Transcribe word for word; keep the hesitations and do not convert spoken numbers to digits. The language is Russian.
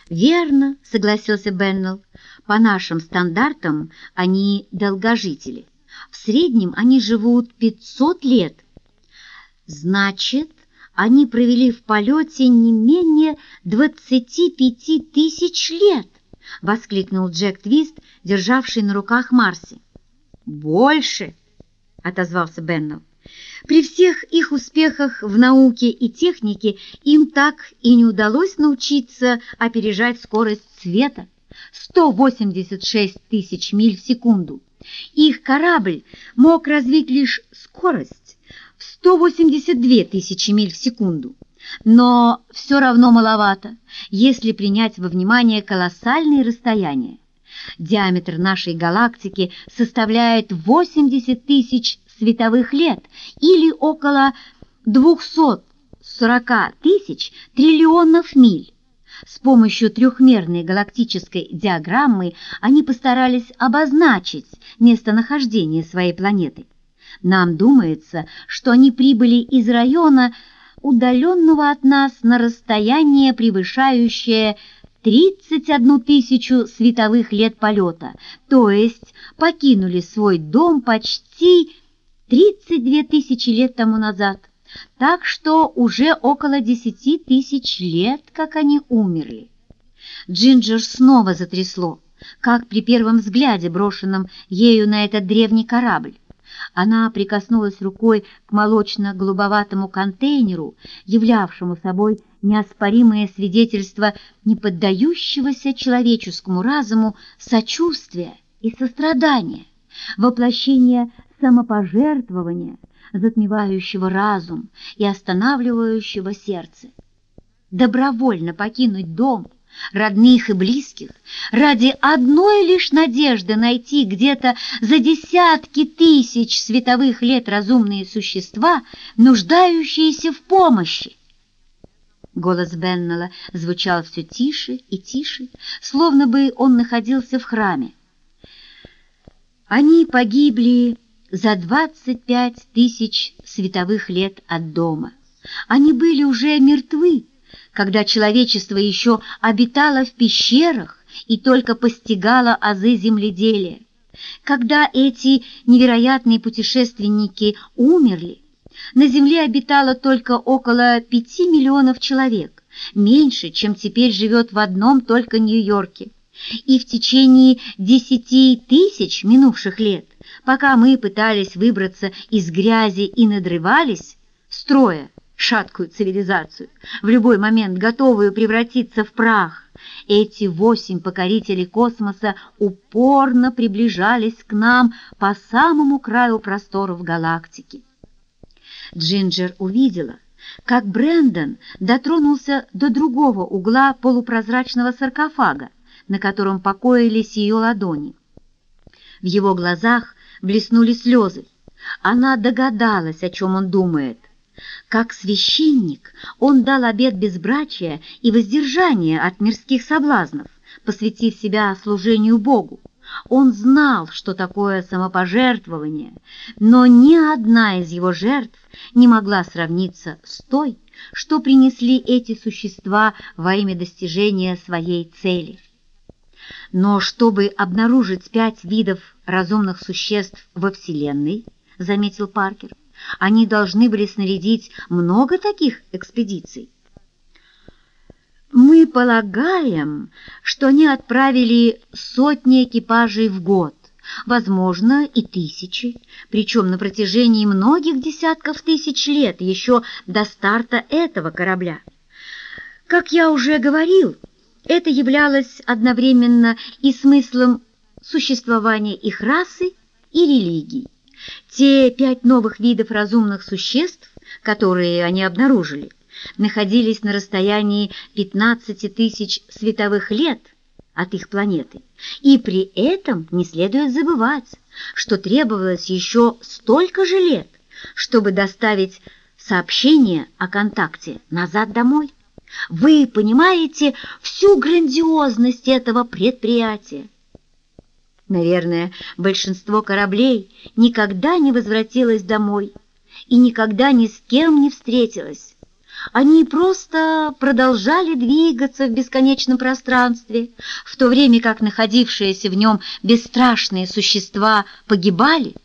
«Верно», — согласился Беннелл. «По нашим стандартам они долгожители. В среднем они живут пятьсот лет. Значит, они провели в полете не менее двадцати пяти тысяч лет!» — воскликнул Джек Твист, державший на руках Марси. «Больше!» — отозвался Беннелл. «При всех их успехах в науке и технике им так и не удалось научиться опережать скорость света — сто восемьдесят шесть тысяч миль в секунду. Их корабль мог развить лишь скорость в сто восемьдесят две тысячи миль в секунду. Но все равно маловато, если принять во внимание колоссальные расстояния. Диаметр нашей галактики составляет восемьдесят тысяч световых лет или около двухсот сорока тысяч триллионов миль. С помощью трехмерной галактической диаграммы они постарались обозначить местонахождение своей планеты. Нам думается, что они прибыли из района, удаленного от нас на расстояние, превышающее тридцать одну тысячу световых лет полета, то есть покинули свой дом почти тридцать две тысячи лет тому назад, так что уже около десяти тысяч лет, как они умерли. Джинджер снова затрясло, как при первом взгляде, брошенном ею на этот древний корабль. Она прикоснулась рукой к молочно-голубоватому контейнеру, являвшему собой неоспоримое свидетельство неподдающегося человеческому разуму сочувствия и сострадания, воплощение самопожертвования, затмевающего разум и останавливающего сердце. Добровольно покинуть дом, родных и близких, ради одной лишь надежды найти где-то за десятки тысяч световых лет разумные существа, нуждающиеся в помощи. Голос Беннелла звучал все тише и тише, словно бы он находился в храме. Они погибли за двадцать пять тысяч световых лет от дома. Они были уже мертвы, когда человечество еще обитало в пещерах и только постигало азы земледелия. Когда эти невероятные путешественники умерли, на Земле обитало только около пяти миллионов человек, меньше, чем теперь живет в одном только Нью-Йорке. И в течение десяти тысяч минувших лет, пока мы пытались выбраться из грязи и надрывались, строя шаткую цивилизацию, в любой момент готовую превратиться в прах, эти восемь покорителей космоса упорно приближались к нам по самому краю просторов галактики. Джинджер увидела, как Брэндон дотронулся до другого угла полупрозрачного саркофага, на котором покоились ее ладони. В его глазах блеснули слезы. Она догадалась, о чем он думает. Как священник он дал обет безбрачия и воздержания от мирских соблазнов, посвятив себя служению Богу. Он знал, что такое самопожертвование, но ни одна из его жертв не могла сравниться с той, что принесли эти существа во имя достижения своей цели. Но чтобы обнаружить пять видов разумных существ во Вселенной, заметил Паркер, они должны были снарядить много таких экспедиций. Мы полагаем, что они отправили сотни экипажей в год, возможно, и тысячи, причем на протяжении многих десятков тысяч лет, еще до старта этого корабля. Как я уже говорил, это являлось одновременно и смыслом существования их расы и религий. Те пять новых видов разумных существ, которые они обнаружили, находились на расстоянии пятнадцати тысяч световых лет от их планеты, и при этом не следует забывать, что требовалось еще столько же лет, чтобы доставить сообщение о контакте назад домой. Вы понимаете всю грандиозность этого предприятия? Наверное, большинство кораблей никогда не возвратилось домой и никогда ни с кем не встретилось. Они просто продолжали двигаться в бесконечном пространстве, в то время как находившиеся в нем бесстрашные существа погибали